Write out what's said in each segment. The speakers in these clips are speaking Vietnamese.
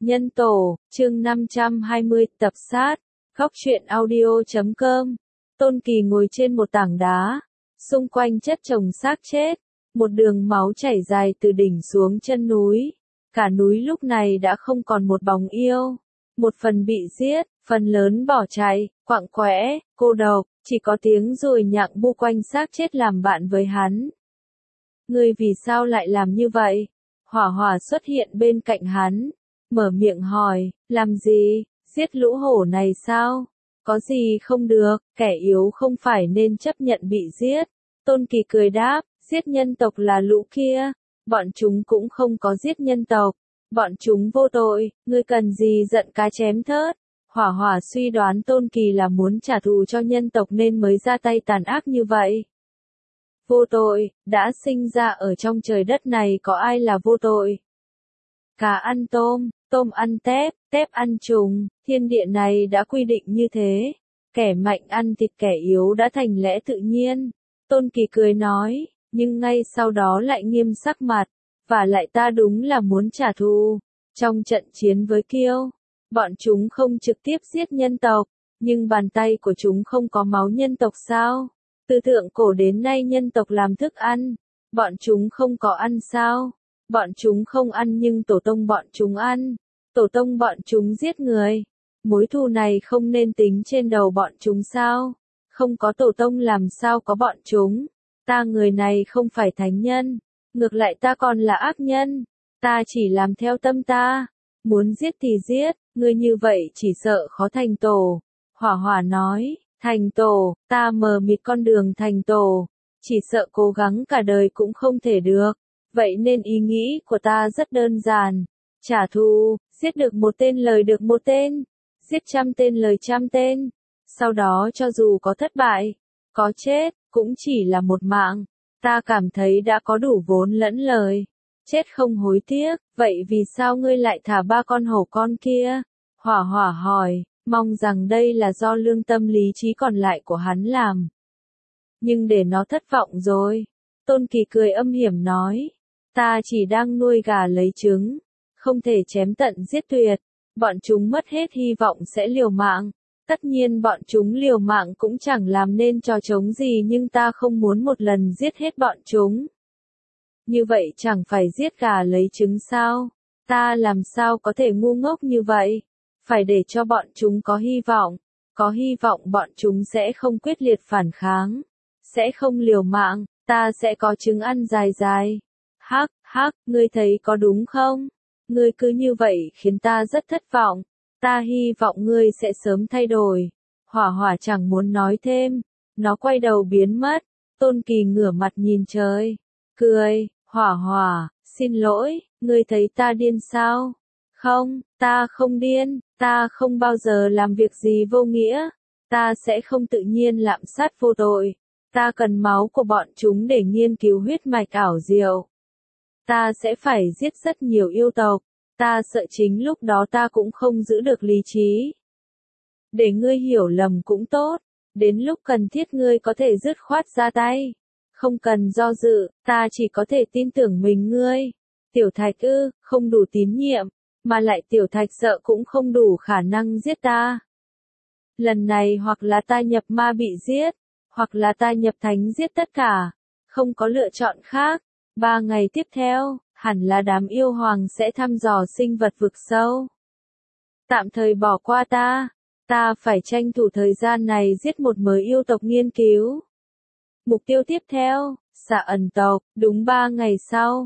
Nhân tổ, chương 520, tập sát, góc truyện audio.com. Tôn Kỳ ngồi trên một tảng đá, xung quanh chất chồng xác chết, một đường máu chảy dài từ đỉnh xuống chân núi. Cả núi lúc này đã không còn một bóng yêu, một phần bị giết, phần lớn bỏ chạy, quạng quẽ, cô độc, chỉ có tiếng ruồi nhặng bu quanh xác chết làm bạn với hắn. Ngươi vì sao lại làm như vậy? Hỏa Hỏa xuất hiện bên cạnh hắn, mở miệng hỏi, làm gì, giết lũ hổ này sao? Có gì không được, kẻ yếu không phải nên chấp nhận bị giết. Tôn Kỳ cười đáp, giết nhân tộc là lũ kia, bọn chúng cũng không có giết nhân tộc, bọn chúng vô tội, ngươi cần gì giận cá chém thớt. Hỏa Hỏa suy đoán Tôn Kỳ là muốn trả thù cho nhân tộc nên mới ra tay tàn ác như vậy. Vô tội, đã sinh ra ở trong trời đất này có ai là vô tội? Cá ăn tôm, tôm ăn tép, tép ăn trùng, thiên địa này đã quy định như thế. Kẻ mạnh ăn thịt kẻ yếu đã thành lẽ tự nhiên. Tôn Kỳ cười nói, nhưng ngay sau đó lại nghiêm sắc mặt, và lại ta đúng là muốn trả thù. Trong trận chiến với Kiêu, bọn chúng không trực tiếp giết nhân tộc, nhưng bàn tay của chúng không có máu nhân tộc sao? Từ thượng cổ đến nay nhân tộc làm thức ăn, bọn chúng không có ăn sao? Bọn chúng không ăn nhưng tổ tông bọn chúng ăn, tổ tông bọn chúng giết người. Mối thù này không nên tính trên đầu bọn chúng sao? Không có tổ tông làm sao có bọn chúng? Ta người này không phải thánh nhân, ngược lại ta còn là ác nhân. Ta chỉ làm theo tâm ta, muốn giết thì giết, người như vậy chỉ sợ khó thành tổ. Hỏa Hỏa nói, thành tổ, ta mờ mịt con đường thành tổ, chỉ sợ cố gắng cả đời cũng không thể được. Vậy nên ý nghĩ của ta rất đơn giản, trả thù, giết được một tên lời được một tên, giết 100 tên lời 100 tên, sau đó cho dù có thất bại, có chết, cũng chỉ là một mạng, ta cảm thấy đã có đủ vốn lẫn lời, chết không hối tiếc, vậy vì sao ngươi lại thả 3 con hổ con kia? Hỏa Hỏa hỏi, mong rằng đây là do lương tâm lý trí còn lại của hắn làm. Nhưng để nó thất vọng rồi, Tôn Kỳ cười âm hiểm nói. Ta chỉ đang nuôi gà lấy trứng, không thể chém tận giết tuyệt, bọn chúng mất hết hy vọng sẽ liều mạng. Tất nhiên bọn chúng liều mạng cũng chẳng làm nên trò trống gì nhưng ta không muốn một lần giết hết bọn chúng. Như vậy chẳng phải giết gà lấy trứng sao? Ta làm sao có thể ngu ngốc như vậy? Phải để cho bọn chúng có hy vọng bọn chúng sẽ không quyết liệt phản kháng, sẽ không liều mạng, ta sẽ có trứng ăn dài dài. Hắc, ngươi thấy có đúng không? Ngươi cứ như vậy khiến ta rất thất vọng. Ta hy vọng ngươi sẽ sớm thay đổi. Hỏa Hỏa chẳng muốn nói thêm. Nó quay đầu biến mất. Tôn Kỳ ngửa mặt nhìn trời. Cười, Hỏa Hỏa, xin lỗi, ngươi thấy ta điên sao? Không, ta không điên, ta không bao giờ làm việc gì vô nghĩa. Ta sẽ không tự nhiên lạm sát vô tội. Ta cần máu của bọn chúng để nghiên cứu huyết mạch ảo diệu. Ta sẽ phải giết rất nhiều yêu tộc, ta sợ chính lúc đó ta cũng không giữ được lý trí. Để ngươi hiểu lầm cũng tốt, đến lúc cần thiết ngươi có thể dứt khoát ra tay. Không cần do dự, ta chỉ có thể tin tưởng mình ngươi. Tiểu Thạch không đủ tín nhiệm, mà lại Tiểu Thạch sợ cũng không đủ khả năng giết ta. Lần này hoặc là ta nhập ma bị giết, hoặc là ta nhập thánh giết tất cả, không có lựa chọn khác. 3 ngày tiếp theo, hẳn là đám yêu hoàng sẽ thăm dò sinh vật vực sâu. Tạm thời bỏ qua ta phải tranh thủ thời gian này giết một mớ yêu tộc nghiên cứu. Mục tiêu tiếp theo, Xà Ẩn tộc, đúng 3 ngày sau,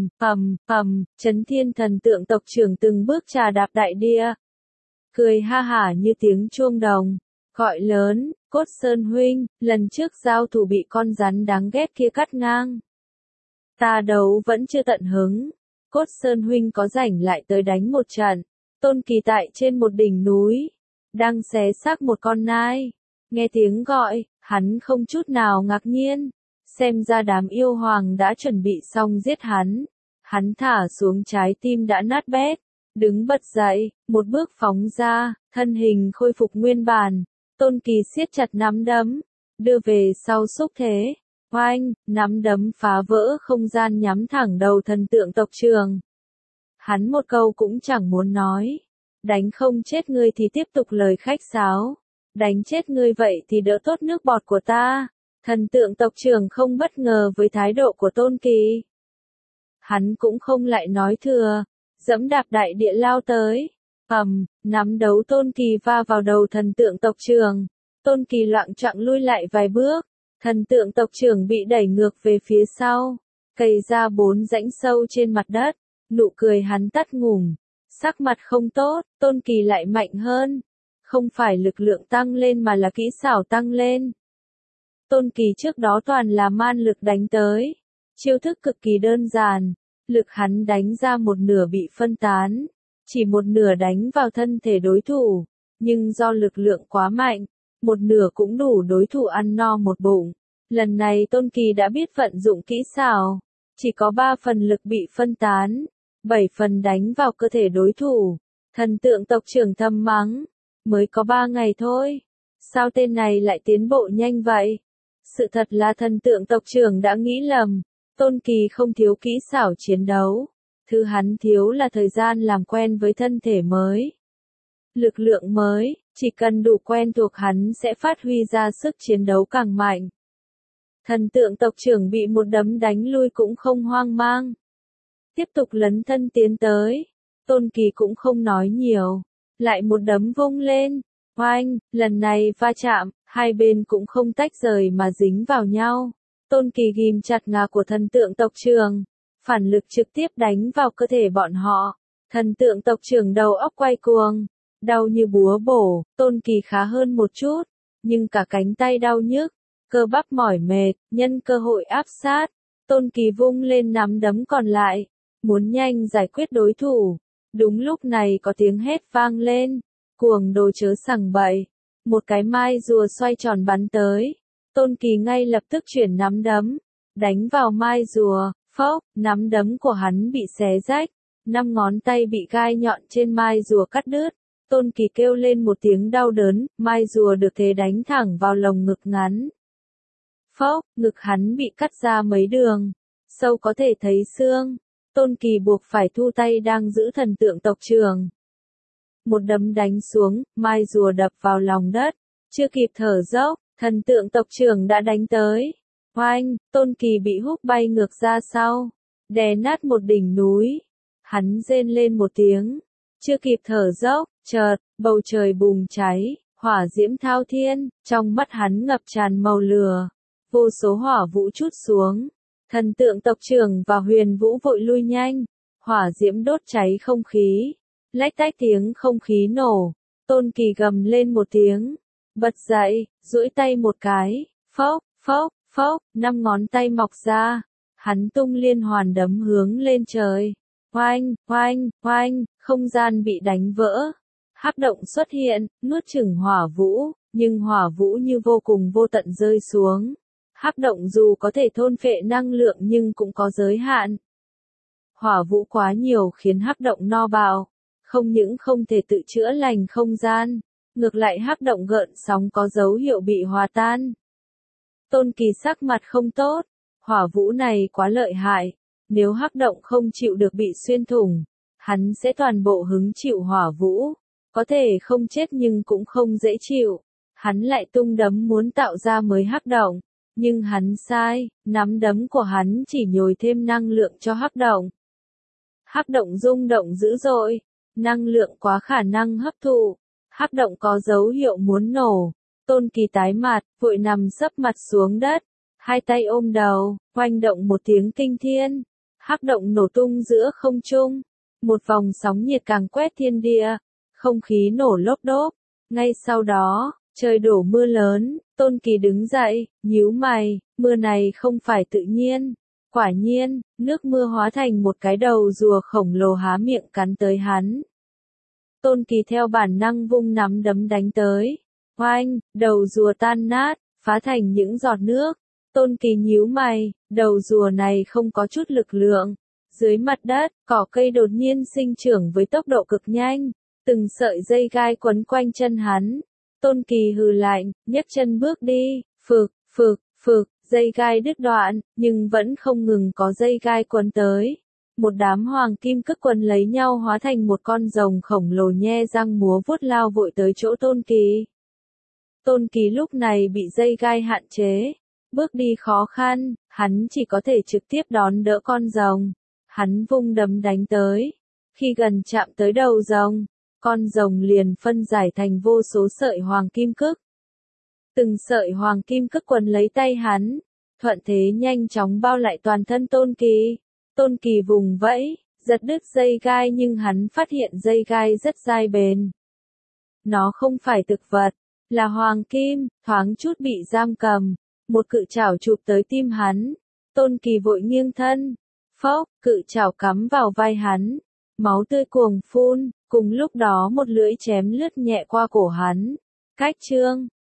Chấn Thiên thần tượng tộc trưởng từng bước trà đạp đại địa. Cười ha hả như tiếng chuông đồng, gọi lớn, Cốt Sơn huynh, lần trước giao thủ bị con rắn đáng ghét kia cắt ngang. Ta đấu vẫn chưa tận hứng, Cốt Sơn huynh có rảnh lại tới đánh một trận. Tôn Kỳ tại trên một đỉnh núi, đang xé xác một con nai. Nghe tiếng gọi, hắn không chút nào ngạc nhiên, xem ra đám yêu hoàng đã chuẩn bị xong giết hắn. Hắn thả xuống trái tim đã nát bét, đứng bật dậy, một bước phóng ra, thân hình khôi phục nguyên bản. Tôn Kỳ siết chặt nắm đấm, đưa về sau xúc thế. Oanh, nắm đấm phá vỡ không gian nhắm thẳng đầu thần tượng tộc trưởng. Hắn một câu cũng chẳng muốn nói. Đánh không chết ngươi thì tiếp tục lời khách sáo. Đánh chết ngươi vậy thì đỡ tốt nước bọt của ta. Thần tượng tộc trưởng không bất ngờ với thái độ của Tôn Kỳ. Hắn cũng không lại nói thừa, dẫm đạp đại địa lao tới. Nắm đấu Tôn Kỳ va vào đầu thần tượng tộc trưởng. Tôn Kỳ loạng choạng lui lại vài bước. Thần tượng tộc trưởng bị đẩy ngược về phía sau. Cày ra 4 rãnh sâu trên mặt đất. Nụ cười hắn tắt ngủm. Sắc mặt không tốt, Tôn Kỳ lại mạnh hơn. Không phải lực lượng tăng lên mà là kỹ xảo tăng lên. Tôn Kỳ trước đó toàn là man lực đánh tới. Chiêu thức cực kỳ đơn giản. Lực hắn đánh ra một nửa bị phân tán. Chỉ một nửa đánh vào thân thể đối thủ. Nhưng do lực lượng quá mạnh, một nửa cũng đủ đối thủ ăn no một bụng. Lần này Tôn Kỳ đã biết vận dụng kỹ xảo. Chỉ có 3 phần lực bị phân tán. 7 phần đánh vào cơ thể đối thủ. Thần tượng tộc trưởng thầm mắng. Mới có 3 ngày thôi. Sao tên này lại tiến bộ nhanh vậy? Sự thật là thần tượng tộc trưởng đã nghĩ lầm. Tôn Kỳ không thiếu kỹ xảo chiến đấu. Thứ hắn thiếu là thời gian làm quen với thân thể mới. Lực lượng mới, chỉ cần đủ quen thuộc hắn sẽ phát huy ra sức chiến đấu càng mạnh. Thần tượng tộc trưởng bị một đấm đánh lui cũng không hoang mang. Tiếp tục lấn thân tiến tới. Tôn Kỳ cũng không nói nhiều. Lại một đấm vung lên. Oanh, lần này va chạm, hai bên cũng không tách rời mà dính vào nhau. Tôn Kỳ ghim chặt ngà của thần tượng tộc trưởng. Phản lực trực tiếp đánh vào cơ thể bọn họ. Thần tượng tộc trưởng đầu óc quay cuồng. Đau như búa bổ, Tôn Kỳ khá hơn một chút. Nhưng cả cánh tay đau nhức. Cơ bắp mỏi mệt, nhân cơ hội áp sát. Tôn Kỳ vung lên nắm đấm còn lại. Muốn nhanh giải quyết đối thủ. Đúng lúc này có tiếng hét vang lên. Cuồng đồ chớ sằng bậy. Một cái mai rùa xoay tròn bắn tới. Tôn Kỳ ngay lập tức chuyển nắm đấm. Đánh vào mai rùa. Phốc, nắm đấm của hắn bị xé rách. 5 ngón tay bị gai nhọn trên mai rùa cắt đứt. Tôn Kỳ kêu lên một tiếng đau đớn. Mai rùa được thế đánh thẳng vào lồng ngực ngắn. Phốc, ngực hắn bị cắt ra mấy đường. Sâu có thể thấy xương. Tôn Kỳ buộc phải thu tay đang giữ thần tượng tộc trưởng. Một đấm đánh xuống, mai rùa đập vào lòng đất. Chưa kịp thở dốc, thần tượng tộc trưởng đã đánh tới. Oanh, Tôn Kỳ bị húc bay ngược ra sau. Đè nát một đỉnh núi. Hắn rên lên một tiếng. Chưa kịp thở dốc, chợt, bầu trời bùng cháy. Hỏa diễm thao thiên, trong mắt hắn ngập tràn màu lửa. Vô số hỏa vũ trút xuống. Thần tượng tộc trưởng và Huyền Vũ vội lui nhanh. Hỏa diễm đốt cháy không khí. Lách tách tiếng không khí nổ. Tôn Kỳ gầm lên một tiếng. Bật dậy, duỗi tay một cái. Phốc, phốc, phốc, 5 ngón tay mọc ra. Hắn tung liên hoàn đấm hướng lên trời. Oanh, oanh, oanh, không gian bị đánh vỡ. Hắc động xuất hiện, nuốt chửng hỏa vũ. Nhưng hỏa vũ như vô cùng vô tận rơi xuống. Hắc động dù có thể thôn phệ năng lượng nhưng cũng có giới hạn. Hỏa vũ quá nhiều khiến hắc động no bạo. Không những không thể tự chữa lành không gian. Ngược lại hắc động gợn sóng có dấu hiệu bị hòa tan. Tôn Kỳ sắc mặt không tốt. Hỏa vũ này quá lợi hại. Nếu hắc động không chịu được bị xuyên thủng, hắn sẽ toàn bộ hứng chịu hỏa vũ. Có thể không chết nhưng cũng không dễ chịu. Hắn lại tung đấm muốn tạo ra mới hắc động. Nhưng hắn sai, nắm đấm của hắn chỉ nhồi thêm năng lượng cho hắc động. Hắc động rung động dữ dội, năng lượng quá khả năng hấp thụ. Hắc động có dấu hiệu muốn nổ. Tôn Kỳ tái mặt, vội nằm sấp mặt xuống đất, hai tay ôm đầu, oanh động một tiếng kinh thiên. Hắc động nổ tung giữa không trung, một vòng sóng nhiệt càng quét thiên địa, không khí nổ lốp đốp. Ngay sau đó, trời đổ mưa lớn. Tôn Kỳ đứng dậy, nhíu mày, mưa này không phải tự nhiên. Quả nhiên, nước mưa hóa thành một cái đầu rùa khổng lồ há miệng cắn tới hắn. Tôn Kỳ theo bản năng vung nắm đấm đánh tới. Oanh, đầu rùa tan nát, phá thành những giọt nước. Tôn Kỳ nhíu mày, đầu rùa này không có chút lực lượng. Dưới mặt đất, cỏ cây đột nhiên sinh trưởng với tốc độ cực nhanh. Từng sợi dây gai quấn quanh chân hắn. Tôn Kỳ hừ lạnh, nhấc chân bước đi, phực, phực, phực, dây gai đứt đoạn, nhưng vẫn không ngừng có dây gai quấn tới. Một đám hoàng kim cức quấn lấy nhau hóa thành một con rồng khổng lồ nhe răng múa vuốt lao vội tới chỗ Tôn Kỳ. Tôn Kỳ lúc này bị dây gai hạn chế, bước đi khó khăn, hắn chỉ có thể trực tiếp đón đỡ con rồng. Hắn vung đấm đánh tới. Khi gần chạm tới đầu rồng, con rồng liền phân giải thành vô số sợi hoàng kim cức. Từng sợi hoàng kim cức quấn lấy tay hắn, thuận thế nhanh chóng bao lại toàn thân Tôn Kỳ. Tôn Kỳ vùng vẫy, giật đứt dây gai nhưng hắn phát hiện dây gai rất dai bền. Nó không phải thực vật, là hoàng kim, thoáng chút bị giam cầm. Một cự chảo chụp tới tim hắn. Tôn Kỳ vội nghiêng thân. Phốc, cự chảo cắm vào vai hắn. Máu tươi cuồng phun, cùng lúc đó một lưỡi chém lướt nhẹ qua cổ hắn. Cách chương